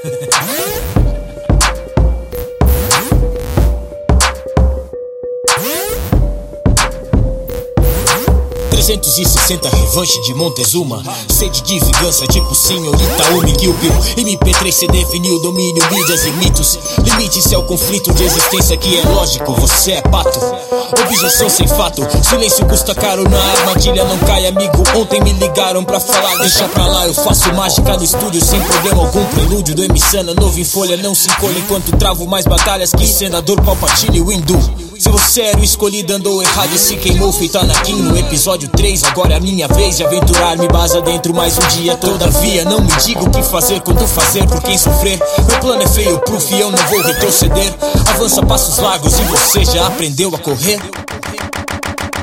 ...360 revanche de Montezuma, sede de vingança tipo senhorita Umi Kill Bill. MP3 CD vinil, domínio, mídias e mitos. Limite-se ao conflito de existência que é lógico, você é pato. Objeção sem fato, silêncio custa caro, na armadilha não cai amigo. Ontem me ligaram pra falar, deixa pra lá, eu faço mágica no estúdio sem problema algum. Prelúdio do Emissana, novo em folha, não se encolhe enquanto travo mais batalhas que senador Palpatine e o Hindu. Se você era o escolhido, andou errado e se queimou feito Anakin no episódio 3. Agora é a minha vez de aventurar-me base dentro mais um dia. Todavia não me diga o que fazer quando fazer por quem sofrer. Meu plano é feio proof e eu não vou retroceder. Avança passos largos e você já aprendeu a correr.